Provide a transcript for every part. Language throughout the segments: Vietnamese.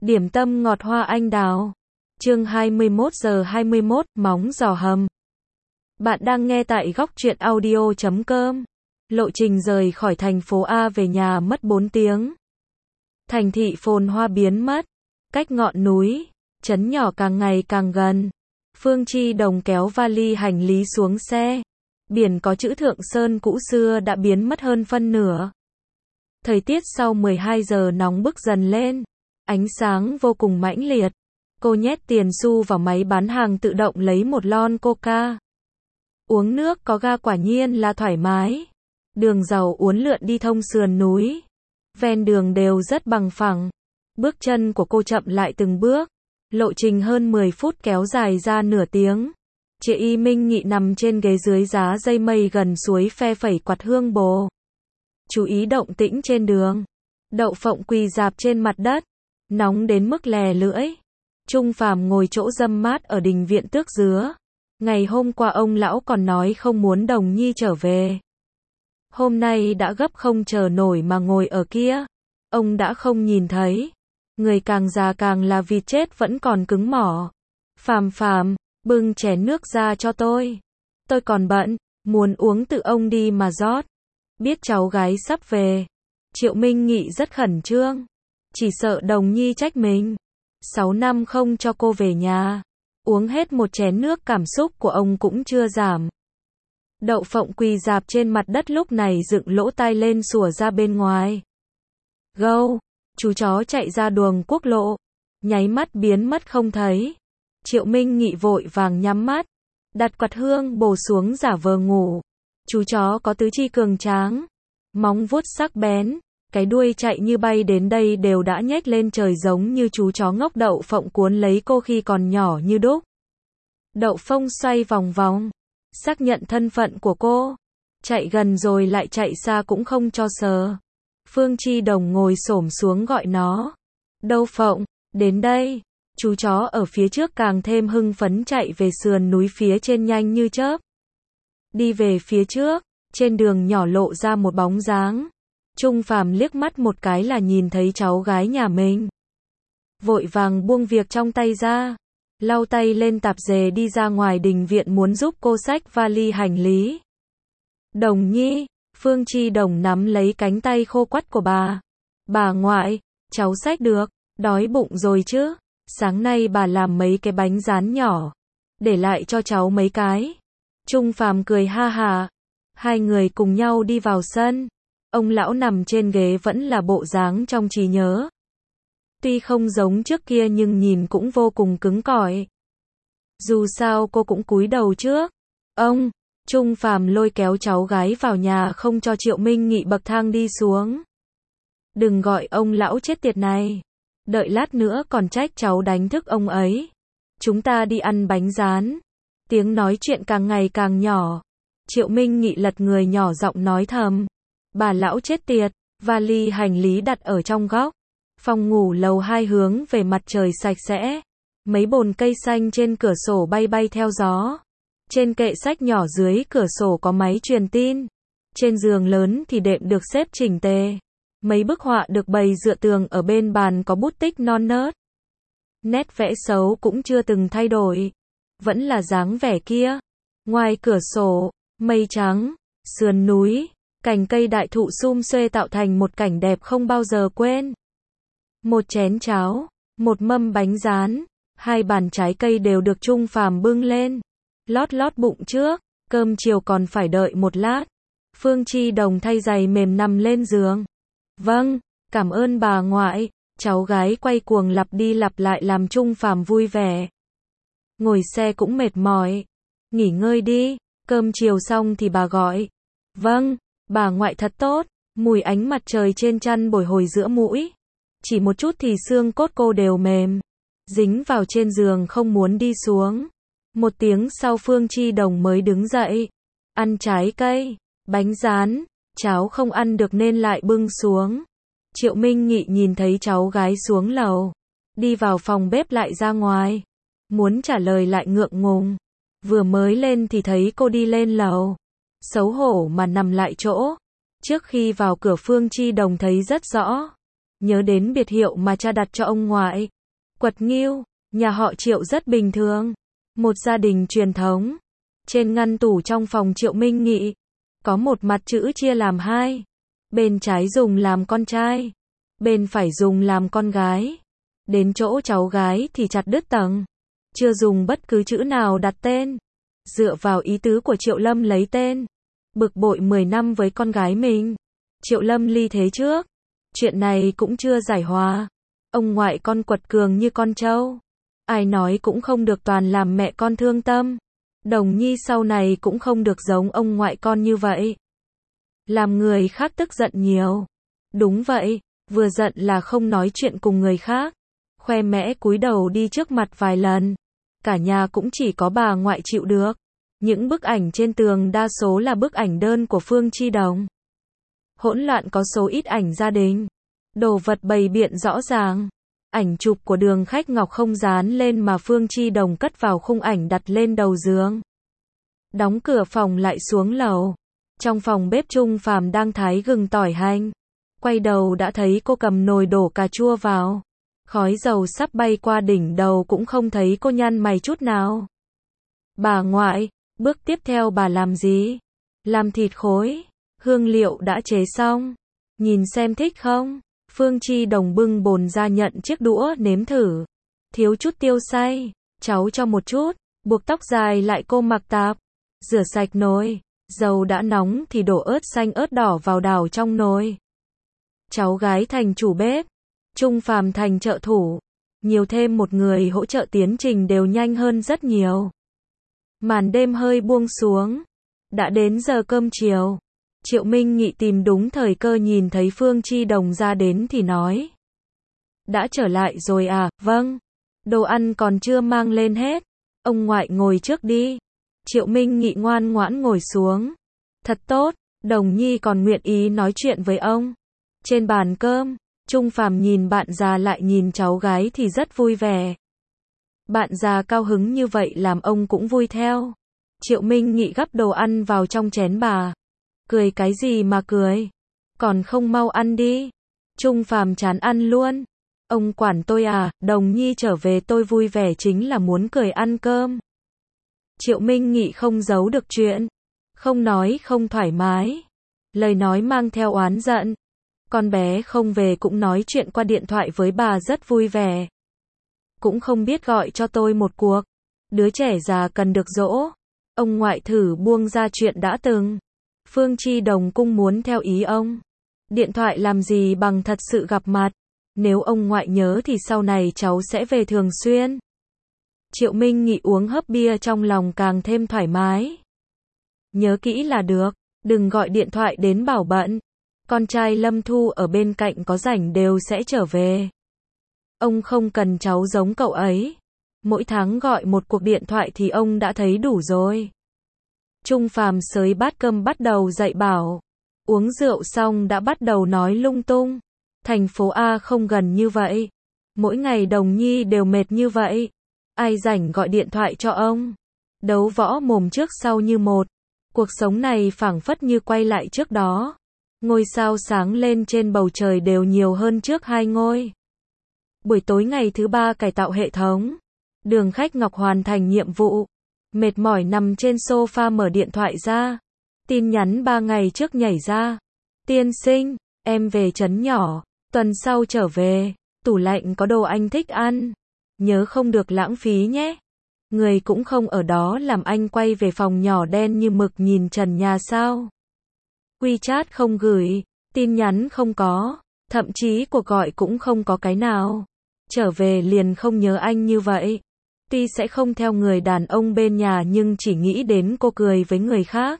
Điểm tâm ngọt hoa anh đào. Chương 21:21, móng giò hầm. Bạn đang nghe tại góc truyện audio.com. Lộ trình rời khỏi thành phố A về nhà mất 4 tiếng. Thành thị phồn hoa biến mất. Cách ngọn núi, trấn nhỏ càng ngày càng gần. Phương Chi Đồng kéo vali hành lý xuống xe. Biển có chữ Thượng Sơn cũ xưa đã biến mất hơn phân nửa. Thời tiết sau 12 giờ nóng bức dần lên. Ánh sáng vô cùng mãnh liệt. Cô nhét tiền xu vào máy bán hàng tự động lấy một lon coca. Uống nước có ga quả nhiên là thoải mái. Đường dầu uốn lượn đi thông sườn núi. Ven đường đều rất bằng phẳng. Bước chân của cô chậm lại từng bước. Lộ trình hơn 10 phút kéo dài ra nửa tiếng. Chị Y Minh Nghị nằm trên ghế dưới giá dây mây gần suối phe phẩy quạt hương bồ. Chú ý động tĩnh trên đường. Đậu Phộng quỳ rạp trên mặt đất. Nóng đến mức lè lưỡi. Trung Phàm ngồi chỗ râm mát ở đình viện Tước Dứa. Ngày hôm qua ông lão còn nói không muốn Đồng Nhi trở về. Hôm nay đã gấp không chờ nổi mà ngồi ở kia. Ông đã không nhìn thấy. Người càng già càng là vịt chết vẫn còn cứng mỏ. Phàm, bưng chén nước ra cho tôi. Tôi còn bận, muốn uống tự ông đi mà rót. Biết cháu gái sắp về. Triệu Minh Nghị rất khẩn trương. Chỉ sợ Đồng Nhi trách mình. 6 năm không cho cô về nhà. Uống hết một chén nước cảm xúc của ông cũng chưa giảm. Đậu Phộng quỳ rạp trên mặt đất lúc này dựng lỗ tai lên sủa ra bên ngoài. Gâu, chú chó chạy ra đường quốc lộ. Nháy mắt biến mất không thấy. Triệu Minh Nghị vội vàng nhắm mắt. Đặt quạt hương bồ xuống giả vờ ngủ. Chú chó có tứ chi cường tráng. Móng vuốt sắc bén. Cái đuôi chạy như bay đến đây đều đã nhếch lên trời giống như chú chó ngốc. Đậu Phộng cuốn lấy cô khi còn nhỏ như đúc. Đậu Phộng xoay vòng vòng. Xác nhận thân phận của cô. Chạy gần rồi lại chạy xa cũng không cho sờ. Phương Chi Đồng ngồi xổm xuống gọi nó. Đậu Phộng, đến đây. Chú chó ở phía trước càng thêm hưng phấn chạy về sườn núi phía trên nhanh như chớp. Đi về phía trước, trên đường nhỏ lộ ra một bóng dáng. Trung Phàm liếc mắt một cái là nhìn thấy cháu gái nhà mình. Vội vàng buông việc trong tay ra. Lau tay lên tạp dề đi ra ngoài đình viện muốn giúp cô xách vali hành lý. Đồng Nhi, Phương Chi Đồng nắm lấy cánh tay khô quắt của bà. Bà ngoại, cháu xách được, đói bụng rồi chứ. Sáng nay bà làm mấy cái bánh rán nhỏ. Để lại cho cháu mấy cái. Trung Phàm cười ha hà. Hai người cùng nhau đi vào sân. Ông lão nằm trên ghế vẫn là bộ dáng trong trí nhớ. Tuy không giống trước kia nhưng nhìn cũng vô cùng cứng cỏi. Dù sao cô cũng cúi đầu trước. Ông, Trung Phàm lôi kéo cháu gái vào nhà không cho Triệu Minh Nghị bậc thang đi xuống. Đừng gọi ông lão chết tiệt này. Đợi lát nữa còn trách cháu đánh thức ông ấy. Chúng ta đi ăn bánh rán. Tiếng nói chuyện càng ngày càng nhỏ. Triệu Minh Nghị lật người nhỏ giọng nói thầm. Bà lão chết tiệt, vali hành lý đặt ở trong góc. Phòng ngủ lầu 2 hướng về mặt trời sạch sẽ. Mấy bồn cây xanh trên cửa sổ bay bay theo gió. Trên kệ sách nhỏ dưới cửa sổ có máy truyền tin. Trên giường lớn thì đệm được xếp chỉnh tề. Mấy bức họa được bày dựa tường ở bên bàn có bút tích non nớt. Nét vẽ xấu cũng chưa từng thay đổi. Vẫn là dáng vẻ kia. Ngoài cửa sổ, mây trắng, sườn núi, cành cây đại thụ sum xuê tạo thành một cảnh đẹp không bao giờ quên. Một chén cháo, một mâm bánh rán, 2 bàn trái cây đều được Trung Phàm bưng lên. Lót bụng trước, cơm chiều còn phải đợi một lát. Phương Chi Đồng thay giày mềm nằm lên giường. Vâng, cảm ơn bà ngoại. Cháu gái quay cuồng lặp đi lặp lại làm Trung Phàm vui vẻ. Ngồi xe cũng mệt mỏi. Nghỉ ngơi đi, cơm chiều xong thì bà gọi. Vâng, bà ngoại thật tốt. Mùi ánh mặt trời trên chăn bồi hồi giữa mũi. Chỉ một chút thì xương cốt cô đều mềm. Dính vào trên giường không muốn đi xuống. 1 tiếng sau Phương Chi Đồng mới đứng dậy. Ăn trái cây, bánh rán, cháu không ăn được nên lại bưng xuống. Triệu Minh Nghị nhìn thấy cháu gái xuống lầu. Đi vào phòng bếp lại ra ngoài. Muốn trả lời lại ngượng ngùng. Vừa mới lên thì thấy cô đi lên lầu. Xấu hổ mà nằm lại chỗ. Trước khi vào cửa Phương Chi Đồng thấy rất rõ. nhớ đến biệt hiệu mà cha đặt cho ông ngoại. Quật Ngưu, nhà họ Triệu rất bình thường. Một gia đình truyền thống. Trên ngăn tủ trong phòng Triệu Minh Nghị, có một mặt chữ chia làm hai. Bên trái dùng làm con trai, bên phải dùng làm con gái. Đến chỗ cháu gái thì chặt đứt tầng. Chưa dùng bất cứ chữ nào đặt tên. Dựa vào ý tứ của Triệu Lâm lấy tên. Bực bội 10 năm với con gái mình. Triệu Lâm ly thế trước. Chuyện này cũng chưa giải hòa. Ông ngoại con quật cường như con trâu. Ai nói cũng không được, toàn làm mẹ con thương tâm. Đồng Nhi sau này cũng không được giống ông ngoại con như vậy. Làm người khác tức giận nhiều. Đúng vậy, vừa giận là không nói chuyện cùng người khác. Khoe mẽ cúi đầu đi trước mặt vài lần. Cả nhà cũng chỉ có bà ngoại chịu được. Những bức ảnh trên tường đa số là bức ảnh đơn của Phương Chi Đồng. Hỗn loạn có số ít ảnh gia đình. Đồ vật bày biện rõ ràng. Ảnh chụp của Đường Khách Ngọc không dán lên mà Phương Chi Đồng cất vào khung ảnh đặt lên đầu giường. Đóng cửa phòng lại xuống lầu. Trong phòng bếp Trung Phàm đang thái gừng tỏi hành. Quay đầu đã thấy cô cầm nồi đổ cà chua vào. Khói dầu sắp bay qua đỉnh đầu cũng không thấy cô nhăn mày chút nào. Bà ngoại, bước tiếp theo bà làm gì? Làm thịt khối. Hương liệu đã chế xong. Nhìn xem thích không? Phương Chi Đồng bưng bồn ra nhận chiếc đũa nếm thử. Thiếu chút tiêu xay, cháu cho một chút. Buộc tóc dài lại cô mặc tạp. Rửa sạch nồi. Dầu đã nóng thì đổ ớt xanh ớt đỏ vào đảo trong nồi. Cháu gái thành chủ bếp. Trung Phàm thành trợ thủ. Nhiều thêm một người hỗ trợ tiến trình đều nhanh hơn rất nhiều. Màn đêm hơi buông xuống. Đã đến giờ cơm chiều. Triệu Minh Nghị tìm đúng thời cơ nhìn thấy Phương Chi Đồng ra đến thì nói. Đã trở lại rồi à? Vâng. Đồ ăn còn chưa mang lên hết. Ông ngoại ngồi trước đi. Triệu Minh Nghị ngoan ngoãn ngồi xuống. Thật tốt, Đồng Nhi còn nguyện ý nói chuyện với ông. Trên bàn cơm, Trung Phàm nhìn bạn già lại nhìn cháu gái thì rất vui vẻ. Bạn già cao hứng như vậy làm ông cũng vui theo. Triệu Minh Nghị gắp đồ ăn vào trong chén bà. Cười cái gì mà cười? Còn không mau ăn đi. Trung Phàm chán ăn luôn. Ông quản tôi à? Đồng Nhi trở về tôi vui vẻ chính là muốn cười ăn cơm. Triệu Minh Nghị không giấu được chuyện. Không nói không thoải mái. Lời nói mang theo oán giận. Con bé không về cũng nói chuyện qua điện thoại với bà rất vui vẻ. Cũng không biết gọi cho tôi một cuộc. Đứa trẻ già cần được dỗ. Ông ngoại thử buông ra chuyện đã từng. Phương Chi Đồng cũng muốn theo ý ông. Điện thoại làm gì bằng thật sự gặp mặt. Nếu ông ngoại nhớ thì sau này cháu sẽ về thường xuyên. Triệu Minh Nghị uống hớp bia trong lòng càng thêm thoải mái. Nhớ kỹ là được. Đừng gọi điện thoại đến bảo bận. Con trai Lâm Thu ở bên cạnh có rảnh đều sẽ trở về. Ông không cần cháu giống cậu ấy. Mỗi tháng gọi một cuộc điện thoại thì ông đã thấy đủ rồi. Trung Phàm xới bát cơm bắt đầu dạy bảo. Uống rượu xong đã bắt đầu nói lung tung. Thành phố A không gần như vậy. Mỗi ngày Đồng Nhi đều mệt như vậy. Ai rảnh gọi điện thoại cho ông. Đấu võ mồm trước sau như một. Cuộc sống này phảng phất như quay lại trước đó. Ngôi sao sáng lên trên bầu trời đều nhiều hơn trước 2 ngôi. Buổi tối ngày thứ 3 cải tạo hệ thống. Đường Khách Ngọc hoàn thành nhiệm vụ. Mệt mỏi nằm trên sofa mở điện thoại ra. Tin nhắn 3 ngày trước nhảy ra. Tiên sinh, em về trấn nhỏ. Tuần sau trở về. Tủ lạnh có đồ anh thích ăn. Nhớ không được lãng phí nhé. Người cũng không ở đó làm anh quay về phòng nhỏ đen như mực nhìn trần nhà sao. WeChat không gửi. Tin nhắn không có. Thậm chí cuộc gọi cũng không có cái nào. Trở về liền không nhớ anh như vậy. Tuy sẽ không theo người đàn ông bên nhà nhưng chỉ nghĩ đến cô cười với người khác.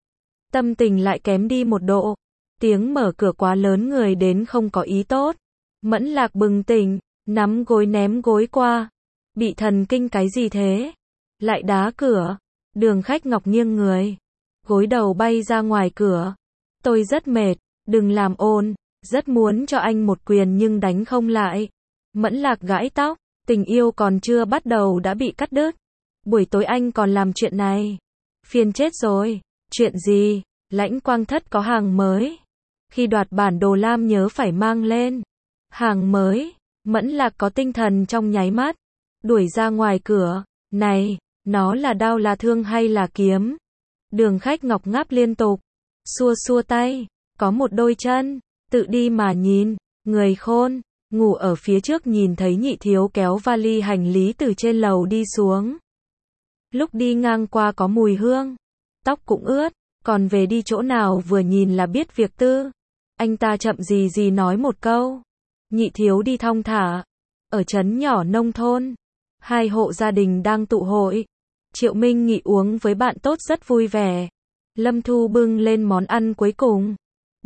Tâm tình lại kém đi một độ. Tiếng mở cửa quá lớn người đến không có ý tốt. Mẫn Lạc bừng tỉnh, nắm gối ném gối qua. Bị thần kinh cái gì thế? Lại đá cửa. Đường Khách Ngọc nghiêng người. Gối đầu bay ra ngoài cửa. Tôi rất mệt, đừng làm ồn. Rất muốn cho anh một quyền nhưng đánh không lại. Mẫn Lạc gãi tóc. Tình yêu còn chưa bắt đầu đã bị cắt đứt. Buổi tối anh còn làm chuyện này. Phiền chết rồi. Chuyện gì? Lãnh Quang Thất có hàng mới. Khi đoạt bản đồ lam nhớ phải mang lên. Hàng mới, Mẫn Lạc có tinh thần trong nháy mắt, đuổi ra ngoài cửa, này, nó là đao là thương hay là kiếm? Đường Khách Ngọc ngáp liên tục, xua xua tay, có một đôi chân, tự đi mà nhìn, người khôn, ngủ ở phía trước nhìn thấy Nhị Thiếu kéo vali hành lý từ trên lầu đi xuống. Lúc đi ngang qua có mùi hương, tóc cũng ướt, còn về đi chỗ nào vừa nhìn là biết việc tư. Anh ta chậm gì gì nói một câu. Nhị Thiếu đi thong thả. Ở trấn nhỏ nông thôn, hai hộ gia đình đang tụ hội. Triệu Minh Nghị uống với bạn tốt rất vui vẻ. Lâm Thu bưng lên món ăn cuối cùng.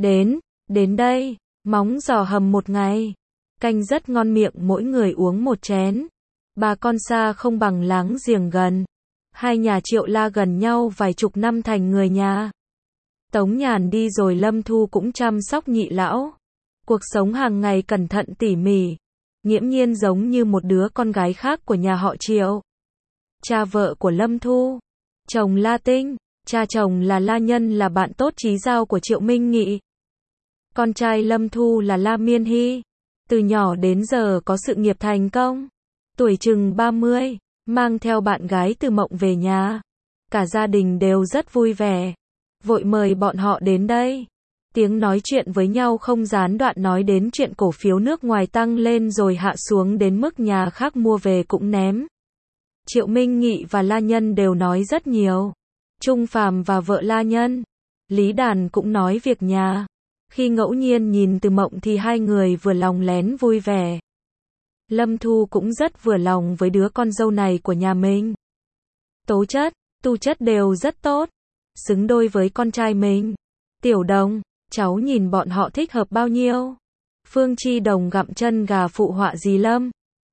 Đến đây, móng giò hầm một ngày. Canh rất ngon miệng, mỗi người uống một chén. Bà con xa không bằng láng giềng gần. Hai nhà Triệu La gần nhau vài chục năm thành người nhà. Tống Nhàn đi rồi Lâm Thu cũng chăm sóc Nhị lão. Cuộc sống hàng ngày cẩn thận tỉ mỉ, nghiễm nhiên giống như một đứa con gái khác của nhà họ Triệu. Cha vợ của Lâm Thu, chồng La Tinh, cha chồng là La Nhân là bạn tốt chí giao của Triệu Minh Nghị. Con trai Lâm Thu là La Miên Hy, từ nhỏ đến giờ có sự nghiệp thành công. Tuổi chừng 30, mang theo bạn gái từ Mộng về nhà. Cả gia đình đều rất vui vẻ, vội mời bọn họ đến đây. Tiếng nói chuyện với nhau không gián đoạn, nói đến chuyện cổ phiếu nước ngoài tăng lên rồi hạ xuống đến mức nhà khác mua về cũng ném. Triệu Minh Nghị và La Nhân đều nói rất nhiều. Trung Phàm và vợ La Nhân, Lý Đàn cũng nói việc nhà. Khi ngẫu nhiên nhìn Từ Mộng thì hai người vừa lòng lén vui vẻ. Lâm Thu cũng rất vừa lòng với đứa con dâu này của nhà mình. Tố chất, tu chất đều rất tốt, xứng đôi với con trai mình. Tiểu Đồng, cháu nhìn bọn họ thích hợp bao nhiêu? Phương Chi Đồng gặm chân gà phụ họa dì Lâm.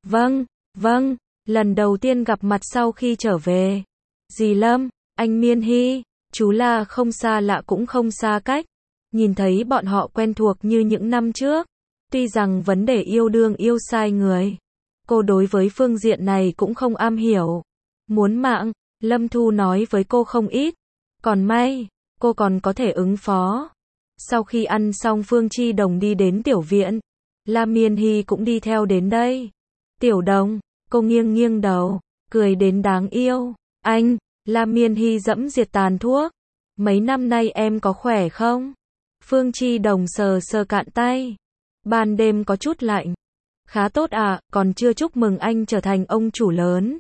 Vâng, lần đầu tiên gặp mặt sau khi trở về. Dì Lâm, anh Miên Hy, chú La không xa lạ cũng không xa cách. Nhìn thấy bọn họ quen thuộc như những năm trước. Tuy rằng vấn đề yêu đương yêu sai người, cô đối với phương diện này cũng không am hiểu. Muốn mạng, Lâm Thu nói với cô không ít. Còn may, cô còn có thể ứng phó. Sau khi ăn xong Phương Chi Đồng đi đến tiểu viện. La Miên Hy cũng đi theo đến đây. Tiểu Đồng, cô nghiêng nghiêng đầu, cười đến đáng yêu. Anh, La Miên Hy dẫm diệt tàn thuốc. Mấy năm nay em có khỏe không? Phương Chi Đồng sờ sờ cạn tay. Ban đêm có chút lạnh. Khá tốt ạ, còn chưa chúc mừng anh trở thành ông chủ lớn.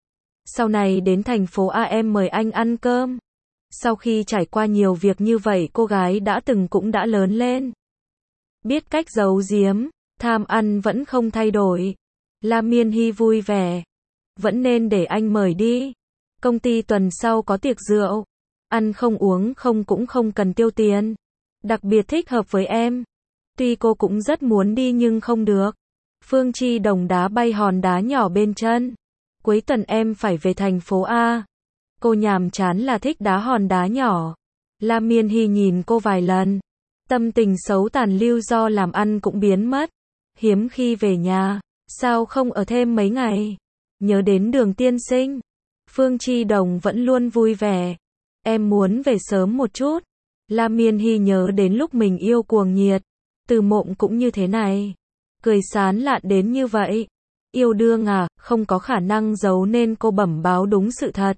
Sau này đến thành phố A em mời anh ăn cơm. Sau khi trải qua nhiều việc như vậy cô gái đã từng cũng đã lớn lên. Biết cách giấu giếm, tham ăn vẫn không thay đổi. La Miên Hy vui vẻ. Vẫn nên để anh mời đi. Công ty tuần sau có tiệc rượu. Ăn không uống không cũng không cần tiêu tiền. Đặc biệt thích hợp với em. Tuy cô cũng rất muốn đi nhưng không được. Phương Chi Đồng đá bay hòn đá nhỏ bên chân. Cuối tuần em phải về thành phố A. Cô nhàm chán là thích đá hòn đá nhỏ. La Miên Hy nhìn cô vài lần. Tâm tình xấu tàn lưu do làm ăn cũng biến mất. Hiếm khi về nhà. Sao không ở thêm mấy ngày? Nhớ đến Đường tiên sinh. Phương Chi Đồng vẫn luôn vui vẻ. Em muốn về sớm một chút. La Miên Hy nhớ đến lúc mình yêu cuồng nhiệt. Từ Mộng cũng như thế này. Cười sán lạn đến như vậy. Yêu đương à, không có khả năng giấu nên cô bẩm báo đúng sự thật.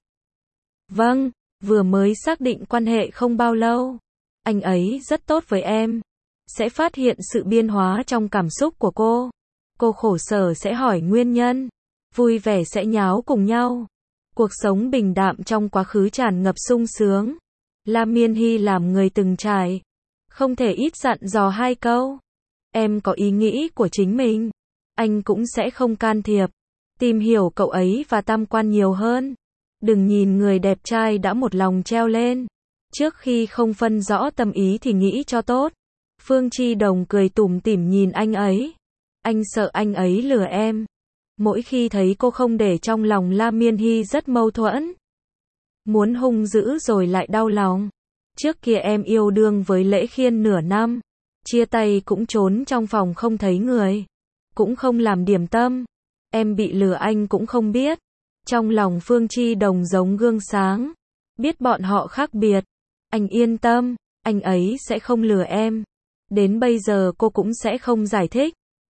Vâng, vừa mới xác định quan hệ không bao lâu. Anh ấy rất tốt với em. Sẽ phát hiện sự biến hóa trong cảm xúc của cô. Cô khổ sở sẽ hỏi nguyên nhân. Vui vẻ sẽ nháo cùng nhau. Cuộc sống bình đạm trong quá khứ tràn ngập sung sướng. La Miên Hy làm người từng trải. Không thể ít dặn dò hai câu. Em có ý nghĩ của chính mình. Anh cũng sẽ không can thiệp. Tìm hiểu cậu ấy và tam quan nhiều hơn. Đừng nhìn người đẹp trai đã một lòng treo lên. Trước khi không phân rõ tâm ý thì nghĩ cho tốt. Phương Chi Đồng cười tủm tỉm nhìn anh ấy. Anh sợ anh ấy lừa em. Mỗi khi thấy cô không để trong lòng La Miên Hy rất mâu thuẫn. Muốn hung dữ rồi lại đau lòng. Trước kia em yêu đương với Lễ Khiên nửa năm. Chia tay cũng trốn trong phòng không thấy người. Cũng không làm điểm tâm. Em bị lừa anh cũng không biết. Trong lòng Phương Chi Đồng giống gương sáng. Biết bọn họ khác biệt. Anh yên tâm, anh ấy sẽ không lừa em. Đến bây giờ cô cũng sẽ không giải thích.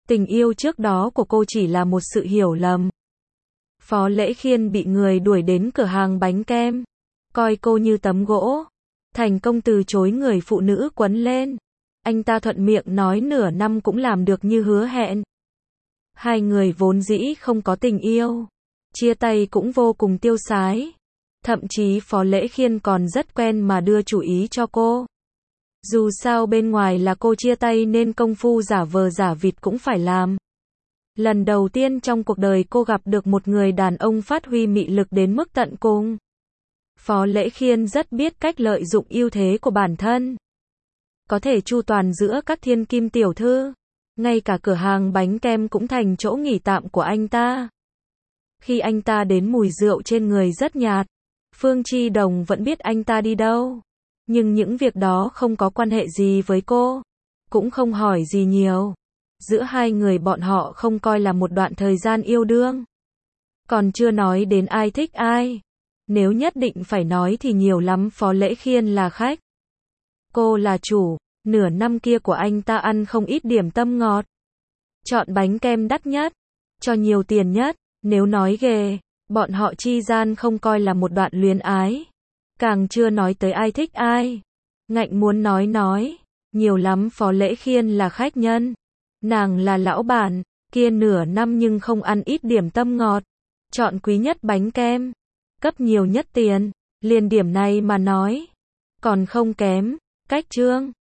Tình yêu trước đó của cô chỉ là một sự hiểu lầm. Phó Lễ Khiên bị người đuổi đến cửa hàng bánh kem, coi cô như tấm gỗ, thành công từ chối người phụ nữ quấn lên. Anh ta thuận miệng nói nửa năm cũng làm được như hứa hẹn. Hai người vốn dĩ không có tình yêu, chia tay cũng vô cùng tiêu sái. Thậm chí Phó Lễ Khiên còn rất quen mà đưa chủ ý cho cô. Dù sao bên ngoài là cô chia tay nên công phu giả vờ giả vịt cũng phải làm. Lần đầu tiên trong cuộc đời cô gặp được một người đàn ông phát huy mị lực đến mức tận cùng. Phó Lễ Khiên rất biết cách lợi dụng ưu thế của bản thân. Có thể chu toàn giữa các thiên kim tiểu thư. Ngay cả cửa hàng bánh kem cũng thành chỗ nghỉ tạm của anh ta. Khi anh ta đến mùi rượu trên người rất nhạt. Phương Chi Đồng vẫn biết anh ta đi đâu. Nhưng những việc đó không có quan hệ gì với cô. Cũng không hỏi gì nhiều. Giữa hai người bọn họ không coi là một đoạn thời gian yêu đương. Còn chưa nói đến ai thích ai. Nếu nhất định phải nói thì nhiều lắm Phó Lễ Khiên là khách. Cô là chủ. Nửa năm kia của anh ta ăn không ít điểm tâm ngọt. Chọn bánh kem đắt nhất. Cho nhiều tiền nhất. Nếu nói ghê, bọn họ chi gian không coi là một đoạn luyến ái. Càng chưa nói tới ai thích ai. Ngạnh muốn nói. Nhiều lắm Phó Lễ Khiên là khách nhân. Nàng là lão bản. Kia nửa năm nhưng không ăn ít điểm tâm ngọt. Chọn quý nhất bánh kem. Cấp nhiều nhất tiền. Liền điểm này mà nói. Còn không kém. Cách trương.